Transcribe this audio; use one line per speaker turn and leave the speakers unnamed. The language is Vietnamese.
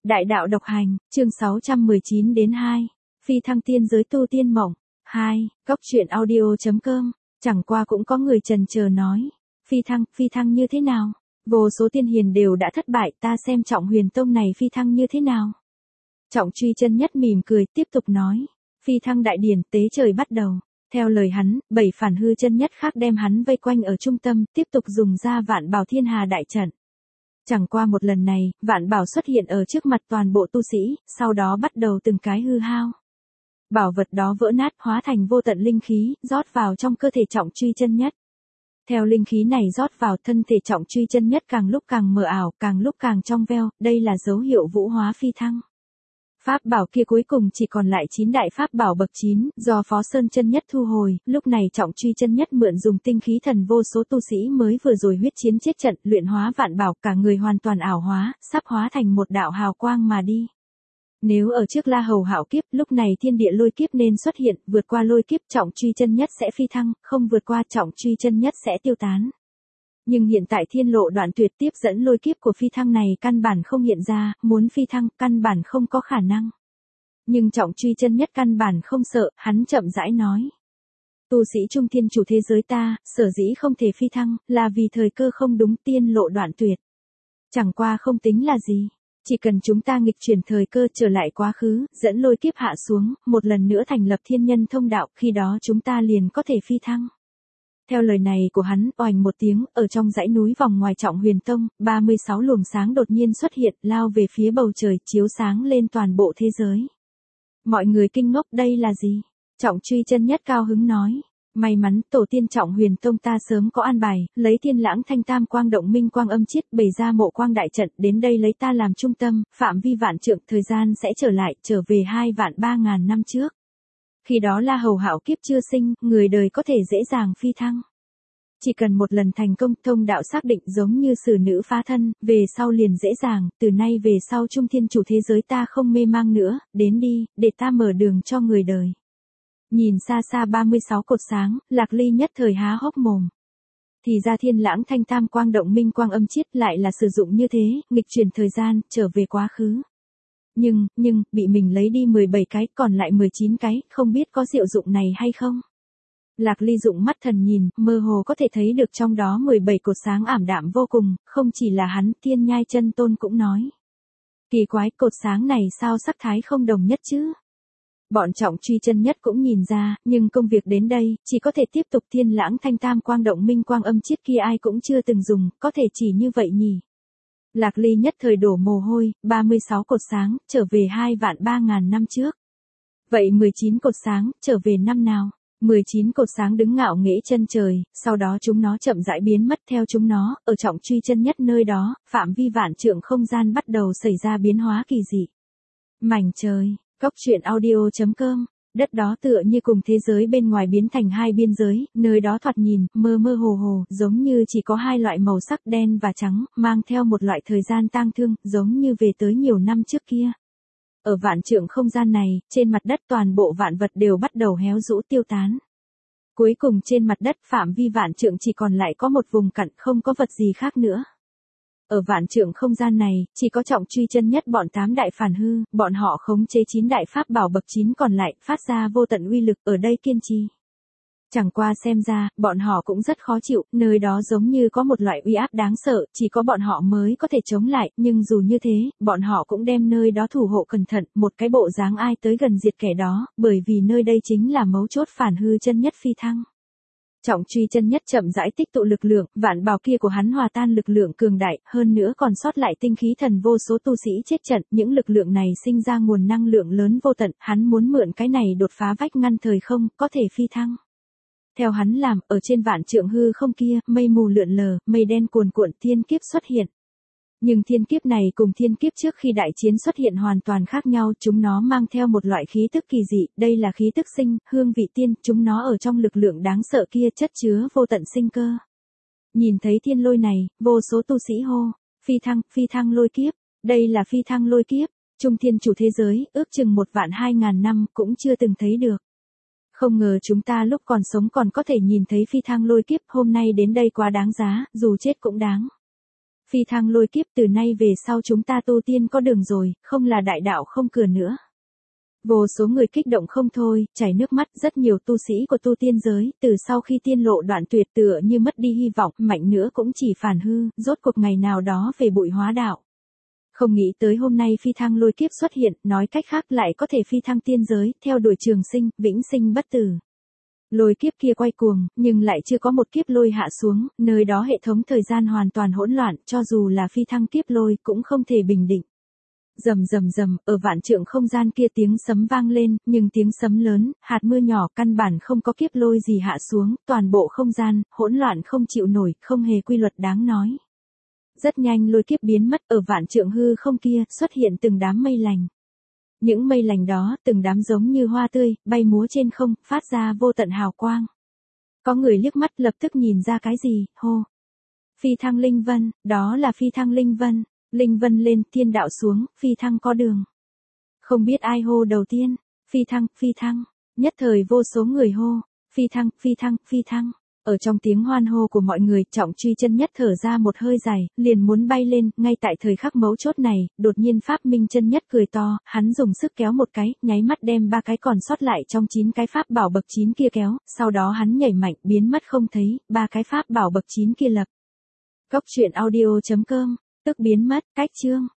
Đại đạo độc hành, chương 619 đến 2. Phi thăng tiên giới tu tiên mộng. 2. Góc truyện audio.com. Chẳng qua cũng có người chần chờ nói. Phi thăng như thế nào? Vô số tiên hiền đều đã thất bại, ta xem Trọng Huyền Tông này phi thăng như thế nào? Trọng Truy Chân Nhất mỉm cười, tiếp tục nói. Phi thăng đại điển, tế trời bắt đầu. Theo lời hắn, 7 phản hư chân nhất khác đem hắn vây quanh ở trung tâm, tiếp tục dùng ra Vạn Bảo Thiên Hà đại trận. Chẳng qua một lần này, Vạn Bảo xuất hiện ở trước mặt toàn bộ tu sĩ, sau đó bắt đầu từng cái hư hao. Bảo vật đó vỡ nát, hóa thành vô tận linh khí, rót vào trong cơ thể Trọng Truy Chân Nhất. Theo linh khí này rót vào, thân thể Trọng Truy Chân Nhất càng lúc càng mờ ảo, càng lúc càng trong veo, đây là dấu hiệu vũ hóa phi thăng. Pháp bảo kia cuối cùng chỉ còn lại 9 đại pháp bảo bậc 9, do Phó Sơn Chân Nhất thu hồi, lúc này Trọng Truy Chân Nhất mượn dùng tinh khí thần vô số tu sĩ mới vừa rồi huyết chiến chết trận, luyện hóa vạn bảo, cả người hoàn toàn ảo hóa, sắp hóa thành một đạo hào quang mà đi. Nếu ở trước La Hầu Hạo kiếp, lúc này thiên địa lôi kiếp nên xuất hiện, vượt qua lôi kiếp Trọng Truy Chân Nhất sẽ phi thăng, không vượt qua Trọng Truy Chân Nhất sẽ tiêu tán. Nhưng hiện tại thiên lộ đoạn tuyệt tiếp dẫn lôi kiếp của phi thăng này căn bản không hiện ra, muốn phi thăng căn bản không có khả năng. Nhưng Trọng Truy Chân Nhất căn bản không sợ, hắn chậm rãi nói. Tu sĩ trung thiên chủ thế giới ta, sở dĩ không thể phi thăng, là vì thời cơ không đúng, tiên lộ đoạn tuyệt. Chẳng qua không tính là gì. Chỉ cần chúng ta nghịch chuyển thời cơ trở lại quá khứ, dẫn lôi kiếp hạ xuống, một lần nữa thành lập thiên nhân thông đạo, khi đó chúng ta liền có thể phi thăng. Theo lời này của hắn, oành một tiếng, ở trong dãy núi vòng ngoài Trọng Huyền Tông, 36 luồng sáng đột nhiên xuất hiện, lao về phía bầu trời, chiếu sáng lên toàn bộ thế giới. Mọi người kinh ngốc, đây là gì? Trọng Truy Chân Nhất cao hứng nói. May mắn, tổ tiên Trọng Huyền Tông ta sớm có an bài, lấy Thiên Lãng Thanh Tam Quang Động Minh Quang Âm Chiết bày ra mộ quang đại trận, đến đây lấy ta làm trung tâm, phạm vi vạn trượng, thời gian sẽ trở về 2.300.000 năm trước. Khi đó La Hầu Hạo kiếp chưa sinh, người đời có thể dễ dàng phi thăng. Chỉ cần một lần thành công, thông đạo xác định giống như sử nữ phá thân, về sau liền dễ dàng, từ nay về sau trung thiên chủ thế giới ta không mê mang nữa, đến đi, để ta mở đường cho người đời. Nhìn xa xa 36 cột sáng, Lạc Ly nhất thời há hốc mồm. Thì ra Thiên Lãng Thanh Tam Quang Động Minh Quang Âm Chiết lại là sử dụng như thế, nghịch chuyển thời gian, trở về quá khứ. Nhưng, bị mình lấy đi 17 cái, còn lại 19 cái, không biết có diệu dụng này hay không? Lạc Ly dụng mắt thần nhìn, mơ hồ có thể thấy được trong đó 17 cột sáng ảm đạm vô cùng, không chỉ là hắn, Thiên Nhai Chân Tôn cũng nói. Kỳ quái, cột sáng này sao sắc thái không đồng nhất chứ? Bọn Trọng Truy Chân Nhất cũng nhìn ra, nhưng công việc đến đây, chỉ có thể tiếp tục. Thiên Lãng Thanh Tam Quang Động Minh Quang Âm Chiết kia ai cũng chưa từng dùng, có thể chỉ như vậy nhỉ? Lạc Ly nhất thời đổ mồ hôi, 36 cột sáng, trở về 2.300.000 năm trước. Vậy 19 cột sáng, trở về năm nào? 19 cột sáng đứng ngạo nghễ chân trời, sau đó chúng nó chậm rãi biến mất. Theo chúng nó, ở Trọng Truy Chân Nhất nơi đó, phạm vi vạn trượng không gian bắt đầu xảy ra biến hóa kỳ dị. Mảnh trời, góc truyện audio.com. Đất đó tựa như cùng thế giới bên ngoài biến thành hai biên giới, nơi đó thoạt nhìn, mơ mơ hồ hồ, giống như chỉ có hai loại màu sắc đen và trắng, mang theo một loại thời gian tang thương, giống như về tới nhiều năm trước kia. Ở vạn trượng không gian này, trên mặt đất toàn bộ vạn vật đều bắt đầu héo rũ tiêu tán. Cuối cùng trên mặt đất phạm vi vạn trượng chỉ còn lại có một vùng cặn, không có vật gì khác nữa. Ở vạn trượng không gian này, chỉ có Trọng Truy Chân Nhất bọn 8 đại phản hư, bọn họ khống chế 9 đại pháp bảo bậc 9 còn lại, phát ra vô tận uy lực, ở đây kiên trì. Chẳng qua xem ra, bọn họ cũng rất khó chịu, nơi đó giống như có một loại uy áp đáng sợ, chỉ có bọn họ mới có thể chống lại, nhưng dù như thế, bọn họ cũng đem nơi đó thủ hộ cẩn thận, một cái bộ dáng ai tới gần diệt kẻ đó, bởi vì nơi đây chính là mấu chốt phản hư chân nhất phi thăng. Trọng Truy Chân Nhất chậm rãi tích tụ lực lượng, vạn bảo kia của hắn hòa tan lực lượng cường đại, hơn nữa còn sót lại tinh khí thần vô số tu sĩ chết trận, những lực lượng này sinh ra nguồn năng lượng lớn vô tận, hắn muốn mượn cái này đột phá vách ngăn thời không, có thể phi thăng. Theo hắn làm, ở trên vạn trượng hư không kia, mây mù lượn lờ, mây đen cuồn cuộn, thiên kiếp xuất hiện. Nhưng thiên kiếp này cùng thiên kiếp trước khi đại chiến xuất hiện hoàn toàn khác nhau, chúng nó mang theo một loại khí tức kỳ dị, đây là khí tức sinh, hương vị tiên, chúng nó ở trong lực lượng đáng sợ kia chất chứa vô tận sinh cơ. Nhìn thấy thiên lôi này, vô số tu sĩ hô, phi thăng lôi kiếp, đây là phi thăng lôi kiếp, trung thiên chủ thế giới, ước chừng 1.200.000 năm, cũng chưa từng thấy được. Không ngờ chúng ta lúc còn sống còn có thể nhìn thấy phi thăng lôi kiếp, hôm nay đến đây quá đáng giá, dù chết cũng đáng. Phi thăng lôi kiếp từ nay về sau chúng ta tu tiên có đường rồi, không là đại đạo không cửa nữa. Vô số người kích động không thôi, chảy nước mắt, rất nhiều tu sĩ của tu tiên giới, từ sau khi tiên lộ đoạn tuyệt tựa như mất đi hy vọng, mạnh nữa cũng chỉ phản hư, rốt cuộc ngày nào đó về bụi hóa đạo. Không nghĩ tới hôm nay phi thăng lôi kiếp xuất hiện, nói cách khác lại có thể phi thăng tiên giới, theo đuổi trường sinh, vĩnh sinh bất tử. Lôi kiếp kia quay cuồng, nhưng lại chưa có một kiếp lôi hạ xuống, nơi đó hệ thống thời gian hoàn toàn hỗn loạn, cho dù là phi thăng kiếp lôi cũng không thể bình định. Rầm rầm rầm, ở vạn trượng không gian kia tiếng sấm vang lên, nhưng tiếng sấm lớn, hạt mưa nhỏ căn bản không có kiếp lôi gì hạ xuống, toàn bộ không gian, hỗn loạn không chịu nổi, không hề quy luật đáng nói. Rất nhanh lôi kiếp biến mất, ở vạn trượng hư không kia, xuất hiện từng đám mây lành. Những mây lành đó, từng đám giống như hoa tươi, bay múa trên không, phát ra vô tận hào quang. Có người liếc mắt lập tức nhìn ra cái gì, hô. Phi thăng linh vân, đó là phi thăng linh vân. Linh vân lên, thiên đạo xuống, phi thăng có đường. Không biết ai hô đầu tiên, phi thăng, phi thăng. Nhất thời vô số người hô, phi thăng, phi thăng, phi thăng. Ở trong tiếng hoan hô của mọi người, Trọng Truy chân nhất thở ra một hơi dài, liền muốn bay lên, ngay tại thời khắc mấu chốt này, đột nhiên Pháp Minh chân nhất cười to, hắn dùng sức kéo một cái, nháy mắt đem 3 cái còn sót lại trong 9 cái pháp bảo bậc 9 kia kéo, sau đó hắn nhảy mạnh, biến mất không thấy, 3 cái pháp bảo bậc 9 kia lập. Cốc truyện audio.com, tức biến mất, cách chương.